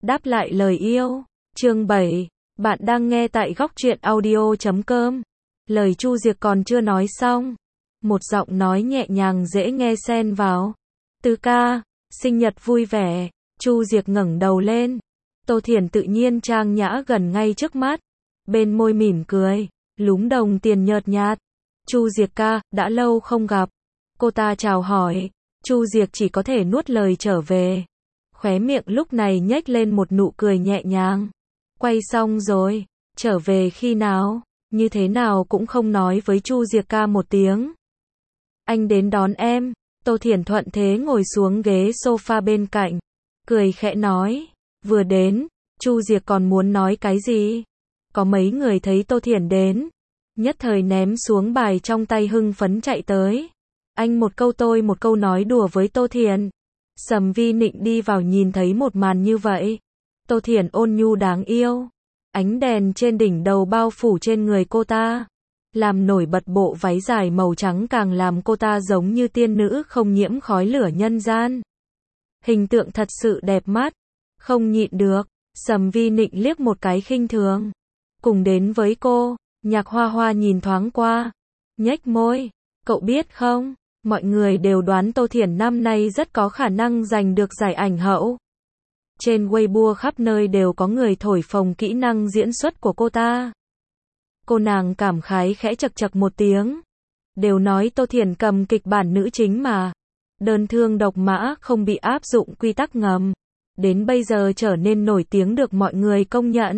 Đáp lại lời yêu. Chương 7. Bạn đang nghe tại góc truyện audio.com. Lời Chu Diệc còn chưa nói xong, một giọng nói nhẹ nhàng dễ nghe xen vào. Tứ ca, sinh nhật vui vẻ. Chu Diệc ngẩng đầu lên. Tô Thiển tự nhiên trang nhã gần ngay trước mắt. Bên môi mỉm cười, lúm đồng tiền nhợt nhạt. Chu Diệc ca, đã lâu không gặp. Cô ta chào hỏi. Chu Diệc chỉ có thể nuốt lời trở về. Khóe miệng lúc này nhếch lên một nụ cười nhẹ nhàng. Quay xong rồi, trở về khi nào? Như thế nào cũng không nói với Chu Diệc ca một tiếng. Anh đến đón em. Tô Thiển thuận thế ngồi xuống ghế sofa bên cạnh, cười khẽ nói. Vừa đến, Chu Diệc còn muốn nói cái gì? Có mấy người thấy Tô Thiển đến, nhất thời ném xuống bài trong tay hưng phấn chạy tới. Anh một câu tôi một câu nói đùa với Tô Thiển. Sầm Vi Nịnh đi vào nhìn thấy một màn như vậy. Tô Thiển ôn nhu đáng yêu. Ánh đèn trên đỉnh đầu bao phủ trên người cô ta, làm nổi bật bộ váy dài màu trắng càng làm cô ta giống như tiên nữ không nhiễm khói lửa nhân gian. Hình tượng thật sự đẹp mắt. Không nhịn được, Sầm Vi Nịnh liếc một cái khinh thường. Cùng đến với cô, Nhạc Hoa Hoa nhìn thoáng qua, nhếch môi. Cậu biết không, mọi người đều đoán Tô Thiển năm nay rất có khả năng giành được giải ảnh hậu. Trên Weibo khắp nơi đều có người thổi phồng kỹ năng diễn xuất của cô ta. Cô nàng cảm khái khẽ chật chật một tiếng. Đều nói Tô Thiển cầm kịch bản nữ chính mà. Đơn thương độc mã không bị áp dụng quy tắc ngầm. Đến bây giờ trở nên nổi tiếng được mọi người công nhận.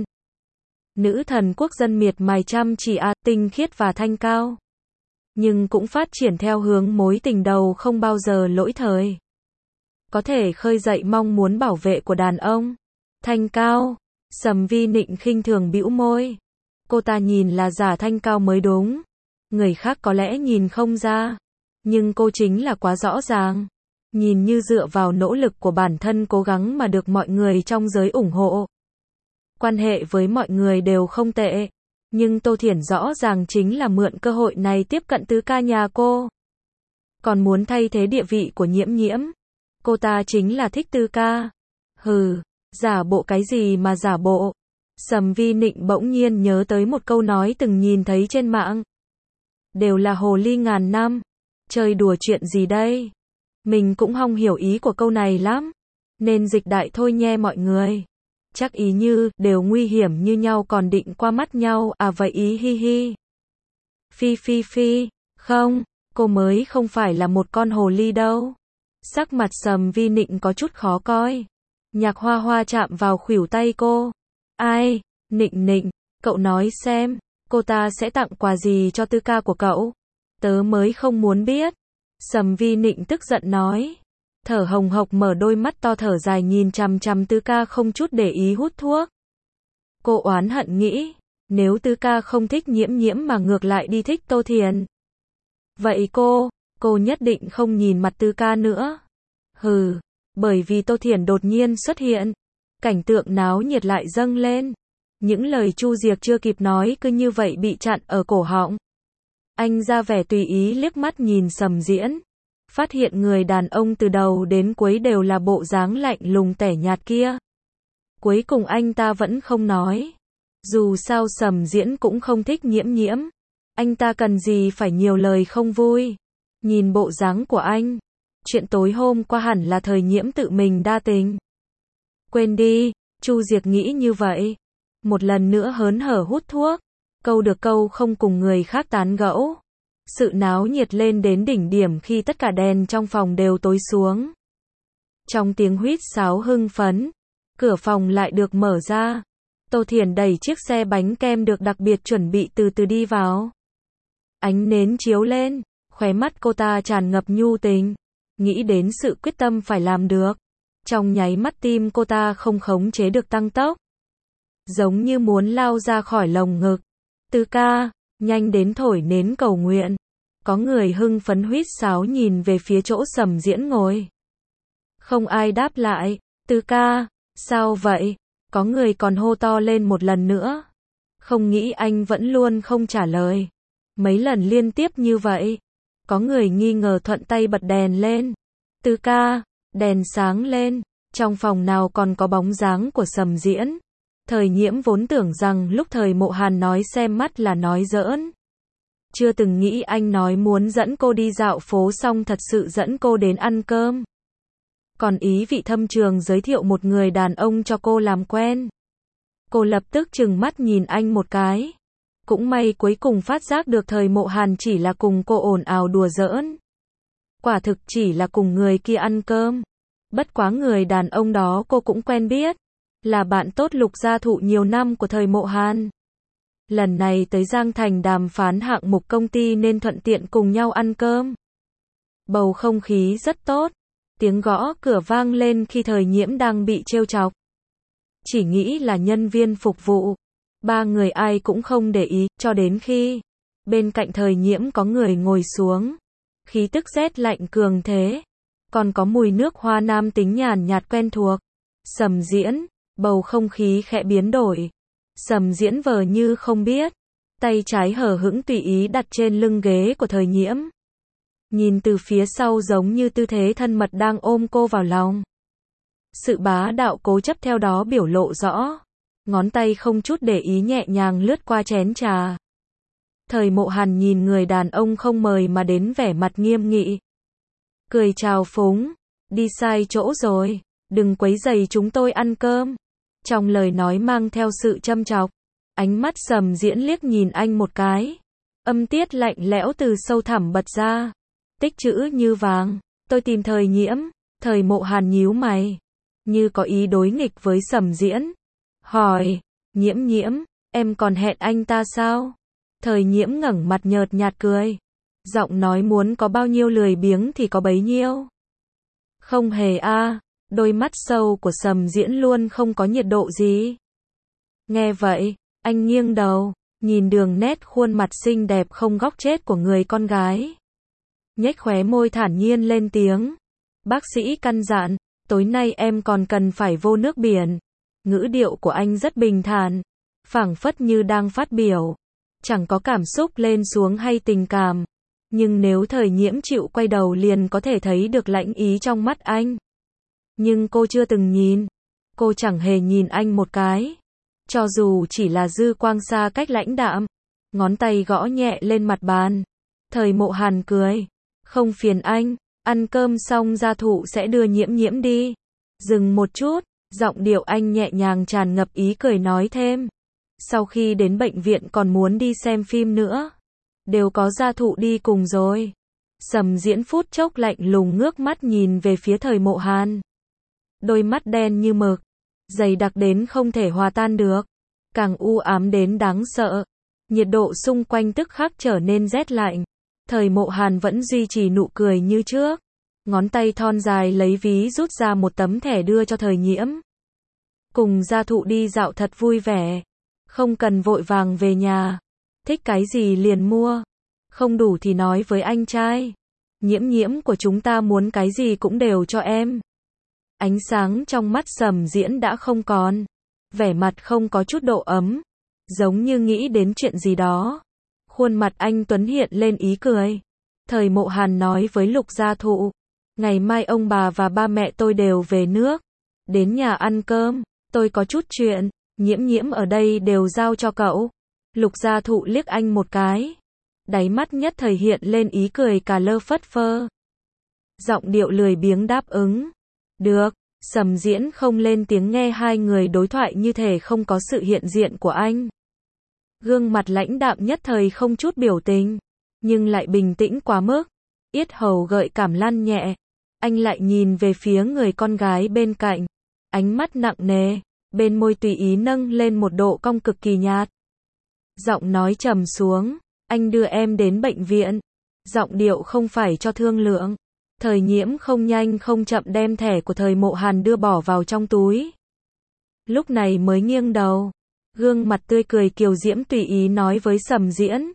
Nữ thần quốc dân miệt mài chăm chỉ tinh khiết và thanh cao. Nhưng cũng phát triển theo hướng mối tình đầu không bao giờ lỗi thời. Có thể khơi dậy mong muốn bảo vệ của đàn ông. Thanh cao. Sầm Vi Nịnh khinh thường bĩu môi. Cô ta nhìn là giả thanh cao mới đúng. Người khác có lẽ nhìn không ra, nhưng cô chính là quá rõ ràng. Nhìn như dựa vào nỗ lực của bản thân cố gắng mà được mọi người trong giới ủng hộ. Quan hệ với mọi người đều không tệ. Nhưng Tô Thiển rõ ràng chính là mượn cơ hội này tiếp cận tứ ca nhà cô. Còn muốn thay thế địa vị của Nhiễm Nhiễm. Cô ta chính là thích tứ ca. Hừ, giả bộ cái gì mà giả bộ. Sầm Vi Nịnh bỗng nhiên nhớ tới một câu nói từng nhìn thấy trên mạng. Đều là hồ ly ngàn năm. Chơi đùa chuyện gì đây? Mình cũng không hiểu ý của câu này lắm. Nên dịch đại thôi nhe mọi người. Chắc ý như, đều nguy hiểm như nhau còn định qua mắt nhau, vậy ý hi hi. Phi phi phi, không, cô mới không phải là một con hồ ly đâu. Sắc mặt Sầm Vi Nịnh có chút khó coi. Nhạc Hoa Hoa chạm vào khuỷu tay cô. Ai, Nịnh Nịnh, cậu nói xem, cô ta sẽ tặng quà gì cho tứ ca của cậu? Tớ mới không muốn biết. Sầm Vi Nịnh tức giận nói. Thở hồng hộc mở đôi mắt to thở dài nhìn chằm chằm tứ ca không chút để ý hút thuốc. Cô oán hận nghĩ, nếu tứ ca không thích Nhiễm Nhiễm mà ngược lại đi thích Tô Thiển. Vậy cô nhất định không nhìn mặt tứ ca nữa. Hừ, bởi vì Tô Thiển đột nhiên xuất hiện. Cảnh tượng náo nhiệt lại dâng lên. Những lời Chu Diệc chưa kịp nói cứ như vậy bị chặn ở cổ họng. Anh ra vẻ tùy ý liếc mắt nhìn Sầm Diễn. Phát hiện người đàn ông từ đầu đến cuối đều là bộ dáng lạnh lùng tẻ nhạt kia. Cuối cùng anh ta vẫn không nói. Dù sao Sầm Diễn cũng không thích Nhiễm Nhiễm. Anh ta cần gì phải nhiều lời không vui. Nhìn bộ dáng của anh, chuyện tối hôm qua hẳn là thời Nhiễm tự mình đa tình. Quên đi, Chu Diệc nghĩ như vậy. Một lần nữa hớn hở hút thuốc. Câu được câu không cùng người khác tán gẫu. Sự náo nhiệt lên đến đỉnh điểm khi tất cả đèn trong phòng đều tối xuống. Trong tiếng huýt sáo hưng phấn, cửa phòng lại được mở ra. Tô Thiển đẩy chiếc xe bánh kem được đặc biệt chuẩn bị từ từ đi vào. Ánh nến chiếu lên, khóe mắt cô ta tràn ngập nhu tình. Nghĩ đến sự quyết tâm phải làm được. Trong nháy mắt tim cô ta không khống chế được tăng tốc. Giống như muốn lao ra khỏi lồng ngực. Tứ ca, nhanh đến thổi nến cầu nguyện. Có người hưng phấn huýt sáo nhìn về phía chỗ Sầm Diễn ngồi. Không ai đáp lại. Tứ ca, sao vậy? Có người còn hô to lên một lần nữa. Không nghĩ anh vẫn luôn không trả lời. Mấy lần liên tiếp như vậy. Có người nghi ngờ thuận tay bật đèn lên. Tứ ca, đèn sáng lên. Trong phòng nào còn có bóng dáng của Sầm Diễn. Thời Nhiễm vốn tưởng rằng lúc Thời Mộ Hàn nói xem mắt là nói giỡn. Chưa từng nghĩ anh nói muốn dẫn cô đi dạo phố xong thật sự dẫn cô đến ăn cơm. Còn ý vị thâm trường giới thiệu một người đàn ông cho cô làm quen. Cô lập tức trừng mắt nhìn anh một cái. Cũng may cuối cùng phát giác được Thời Mộ Hàn chỉ là cùng cô ồn ào đùa giỡn. Quả thực chỉ là cùng người kia ăn cơm. Bất quá người đàn ông đó cô cũng quen biết. Là bạn tốt Lục Gia Thụ nhiều năm của Thời Mộ Hàn. Lần này tới Giang Thành đàm phán hạng mục công ty nên thuận tiện cùng nhau ăn cơm. Bầu không khí rất tốt. Tiếng gõ cửa vang lên khi Thời Nhiễm đang bị trêu chọc. Chỉ nghĩ là nhân viên phục vụ. Ba người ai cũng không để ý, cho đến khi bên cạnh Thời Nhiễm có người ngồi xuống. Khí tức rét lạnh cường thế. Còn có mùi nước hoa nam tính nhàn nhạt quen thuộc. Sầm Diễn, bầu không khí khẽ biến đổi. Sầm Diễn vờ như không biết. Tay trái hở hững tùy ý đặt trên lưng ghế của Thời Nhiễm. Nhìn từ phía sau giống như tư thế thân mật đang ôm cô vào lòng. Sự bá đạo cố chấp theo đó biểu lộ rõ. Ngón tay không chút để ý nhẹ nhàng lướt qua chén trà. Thời Mộ Hàn nhìn người đàn ông không mời mà đến vẻ mặt nghiêm nghị. Cười chào phúng. Đi sai chỗ rồi. Đừng quấy rầy chúng tôi ăn cơm. Trong lời nói mang theo sự châm chọc. Ánh mắt Sầm Diễn liếc nhìn anh một cái. Âm tiết lạnh lẽo từ sâu thẳm bật ra. Tích chữ như vàng. Tôi tìm Thời Nhiễm. Thời Mộ Hàn nhíu mày. Như có ý đối nghịch với Sầm Diễn. Hỏi. Nhiễm Nhiễm, em còn hẹn anh ta sao? Thời Nhiễm ngẩng mặt nhợt nhạt cười. Giọng nói muốn có bao nhiêu lười biếng thì có bấy nhiêu. Không hề a. Đôi mắt sâu của Sầm Diễn luôn không có nhiệt độ gì. Nghe vậy, anh nghiêng đầu, nhìn đường nét khuôn mặt xinh đẹp không góc chết của người con gái. Nhếch khóe môi thản nhiên lên tiếng. Bác sĩ căn dặn, tối nay em còn cần phải vô nước biển. Ngữ điệu của anh rất bình thản, phảng phất như đang phát biểu. Chẳng có cảm xúc lên xuống hay tình cảm. Nhưng nếu Thời Nhiễm chịu quay đầu liền có thể thấy được lãnh ý trong mắt anh. Nhưng cô chưa từng nhìn. Cô chẳng hề nhìn anh một cái. Cho dù chỉ là dư quang xa cách lãnh đạm. Ngón tay gõ nhẹ lên mặt bàn. Thời Mộ Hàn cười. Không phiền anh, ăn cơm xong Gia Thụ sẽ đưa Nhiễm Nhiễm đi. Dừng một chút, giọng điệu anh nhẹ nhàng tràn ngập ý cười nói thêm. Sau khi đến bệnh viện còn muốn đi xem phim nữa. Đều có Gia Thụ đi cùng rồi. Sầm Diễn phút chốc lạnh lùng ngước mắt nhìn về phía Thời Mộ Hàn. Đôi mắt đen như mực, dày đặc đến không thể hòa tan được, càng u ám đến đáng sợ. Nhiệt độ xung quanh tức khắc trở nên rét lạnh. Thời Mộ Hàn vẫn duy trì nụ cười như trước. Ngón tay thon dài lấy ví rút ra một tấm thẻ đưa cho Thời Nhiễm. Cùng Gia Thụ đi dạo thật vui vẻ. Không cần vội vàng về nhà. Thích cái gì liền mua. Không đủ thì nói với anh trai. Nhiễm Nhiễm của chúng ta muốn cái gì cũng đều cho em. Ánh sáng trong mắt Sầm Diễn đã không còn. Vẻ mặt không có chút độ ấm. Giống như nghĩ đến chuyện gì đó. Khuôn mặt anh Tuấn hiện lên ý cười. Thời Mộ Hàn nói với Lục Gia Thụ. Ngày mai ông bà và ba mẹ tôi đều về nước. Đến nhà ăn cơm. Tôi có chút chuyện. Nhiễm Nhiễm ở đây đều giao cho cậu. Lục Gia Thụ liếc anh một cái. Đáy mắt nhất thời hiện lên ý cười cà lơ phất phơ. Giọng điệu lười biếng đáp ứng. Được. Sầm Diễn không lên tiếng nghe hai người đối thoại như thể không có sự hiện diện của anh. Gương mặt lãnh đạm nhất thời không chút biểu tình. Nhưng lại bình tĩnh quá mức. Yết hầu gợi cảm lăn nhẹ. Anh lại nhìn về phía người con gái bên cạnh. Ánh mắt nặng nề. Bên môi tùy ý nâng lên một độ cong cực kỳ nhạt. Giọng nói trầm xuống. Anh đưa em đến bệnh viện. Giọng điệu không phải cho thương lượng. Thời Nhiễm không nhanh không chậm đem thẻ của Thời Mộ Hàn đưa bỏ vào trong túi. Lúc này mới nghiêng đầu. Gương mặt tươi cười kiều diễm tùy ý nói với Sầm Diễn.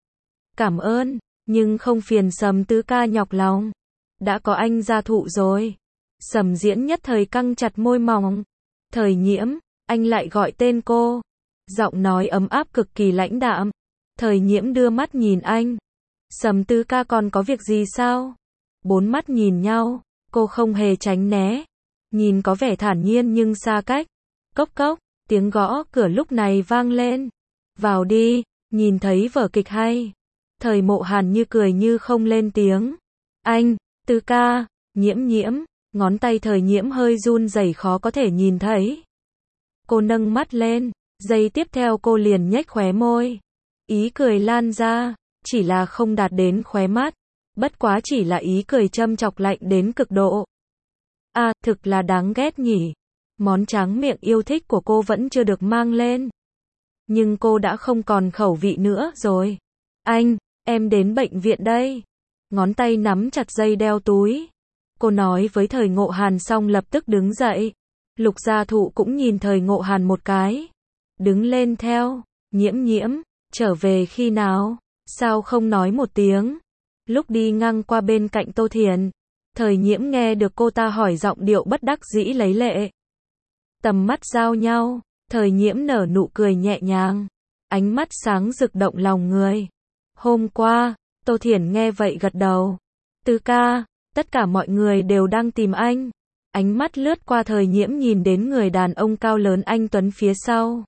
Cảm ơn, nhưng không phiền Sầm tứ ca nhọc lòng. Đã có anh Gia Thụ rồi. Sầm Diễn nhất thời căng chặt môi mỏng. Thời Nhiễm, anh lại gọi tên cô. Giọng nói ấm áp cực kỳ lãnh đạm. Thời Nhiễm đưa mắt nhìn anh. Sầm tứ ca còn có việc gì sao? Bốn mắt nhìn nhau, cô không hề tránh né. nhìn có vẻ thản nhiên nhưng xa cách. Cốc cốc, tiếng gõ cửa lúc này vang lên. Vào đi, nhìn thấy vở kịch hay. Thời Mộ Hàn như cười như không lên tiếng. Anh, Tư ca, Nhiễm Nhiễm, ngón tay Thời Nhiễm hơi run rẩy khó có thể nhìn thấy. Cô nâng mắt lên, giây tiếp theo cô liền nhếch khóe môi. Ý cười lan ra, chỉ là không đạt đến khóe mắt. Bất quá chỉ là ý cười châm chọc lạnh đến cực độ. À, thực là đáng ghét nhỉ. Món tráng miệng yêu thích của cô vẫn chưa được mang lên. Nhưng cô đã không còn khẩu vị nữa rồi. Anh, em đến bệnh viện đây. Ngón tay nắm chặt dây đeo túi. Cô nói với Thời Ngộ Hàn xong lập tức đứng dậy. Lục Gia Thụ cũng nhìn Thời Ngộ Hàn một cái. Đứng lên theo. Nhiễm Nhiễm, trở về khi nào? Sao không nói một tiếng? Lúc đi ngang qua bên cạnh Tô Thiền, Thời Nhiễm nghe được cô ta hỏi giọng điệu bất đắc dĩ lấy lệ. Tầm mắt giao nhau, Thời Nhiễm nở nụ cười nhẹ nhàng, ánh mắt sáng rực động lòng người. Hôm qua, Tô Thiền nghe vậy gật đầu. Tư ca, tất cả mọi người đều đang tìm anh. Ánh mắt lướt qua Thời Nhiễm nhìn đến người đàn ông cao lớn anh tuấn phía sau.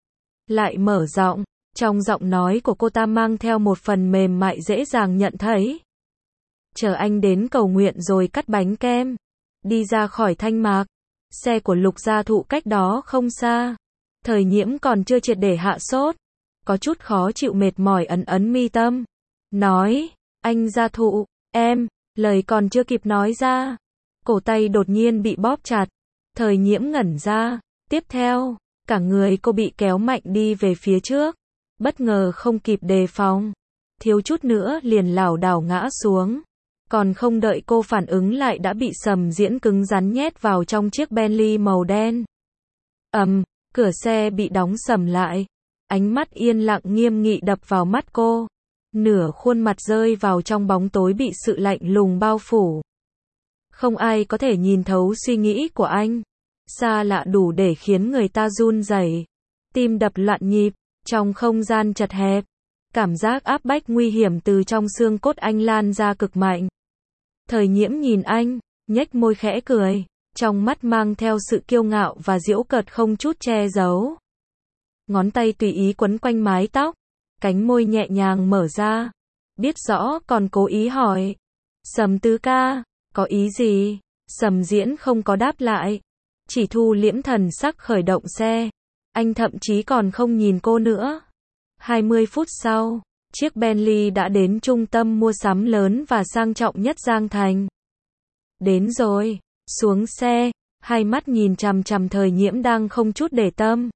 Lại mở giọng, trong giọng nói của cô ta mang theo một phần mềm mại dễ dàng nhận thấy. Chờ anh đến cầu nguyện rồi cắt bánh kem. Đi ra khỏi Thanh Mạc. Xe của Lục Gia Thụ cách đó không xa. Thời Nhiễm còn chưa triệt để hạ sốt. Có chút khó chịu mệt mỏi ấn ấn mi tâm. Nói, anh Gia Thụ, em, lời còn chưa kịp nói ra. Cổ tay đột nhiên bị bóp chặt. Thời Nhiễm ngẩn ra. Tiếp theo, cả người cô bị kéo mạnh đi về phía trước. Bất ngờ không kịp đề phòng. Thiếu chút nữa liền lảo đảo ngã xuống. Còn không đợi cô phản ứng lại đã bị Sầm Diễn cứng rắn nhét vào trong chiếc Bentley màu đen. Cửa xe bị đóng sầm lại. Ánh mắt yên lặng nghiêm nghị đập vào mắt cô. Nửa khuôn mặt rơi vào trong bóng tối bị sự lạnh lùng bao phủ. Không ai có thể nhìn thấu suy nghĩ của anh. Xa lạ đủ để khiến người ta run rẩy. Tim đập loạn nhịp, trong không gian chật hẹp. Cảm giác áp bách nguy hiểm từ trong xương cốt anh lan ra cực mạnh. Thời Nhiễm nhìn anh, nhếch môi khẽ cười, trong mắt mang theo sự kiêu ngạo và giễu cợt không chút che giấu. Ngón tay tùy ý quấn quanh mái tóc, cánh môi nhẹ nhàng mở ra, biết rõ còn cố ý hỏi. Sầm tứ ca, có ý gì? Sầm Diễn không có đáp lại, chỉ thu liễm thần sắc khởi động xe. Anh thậm chí còn không nhìn cô nữa. 20 phút sau, chiếc Bentley đã đến trung tâm mua sắm lớn và sang trọng nhất Giang Thành. Đến rồi, xuống xe, hai mắt nhìn chằm chằm Thời Nhiễm đang không chút để tâm.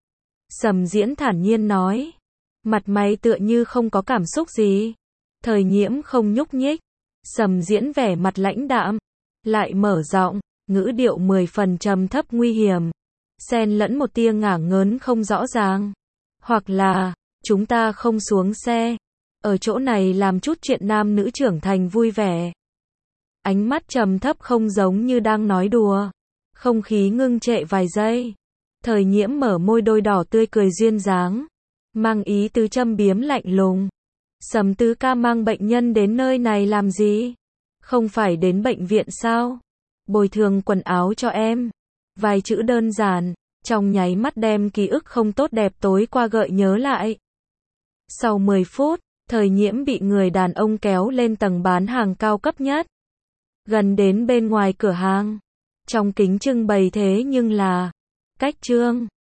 Sầm Diễn thản nhiên nói, mặt mày tựa như không có cảm xúc gì. Thời Nhiễm không nhúc nhích. Sầm Diễn vẻ mặt lãnh đạm, lại mở giọng, ngữ điệu 10 phần trầm thấp nguy hiểm, xen lẫn một tia ngả ngớn không rõ ràng. Hoặc là, chúng ta không xuống xe, ở chỗ này làm chút chuyện nam nữ trưởng thành vui vẻ. Ánh mắt trầm thấp không giống như đang nói đùa. Không khí ngưng trệ vài giây. Thời Nhiễm mở môi đôi đỏ tươi cười duyên dáng, mang ý tứ châm biếm lạnh lùng. Sầm tứ ca mang bệnh nhân đến nơi này làm gì? Không phải đến bệnh viện sao? Bồi thường quần áo cho em. Vài chữ đơn giản, trong nháy mắt đem ký ức không tốt đẹp tối qua gợi nhớ lại. Sau 10 phút, Thời Nhiễm bị người đàn ông kéo lên tầng bán hàng cao cấp nhất. Gần đến bên ngoài cửa hàng. Trong kính trưng bày thế nhưng là cách trương.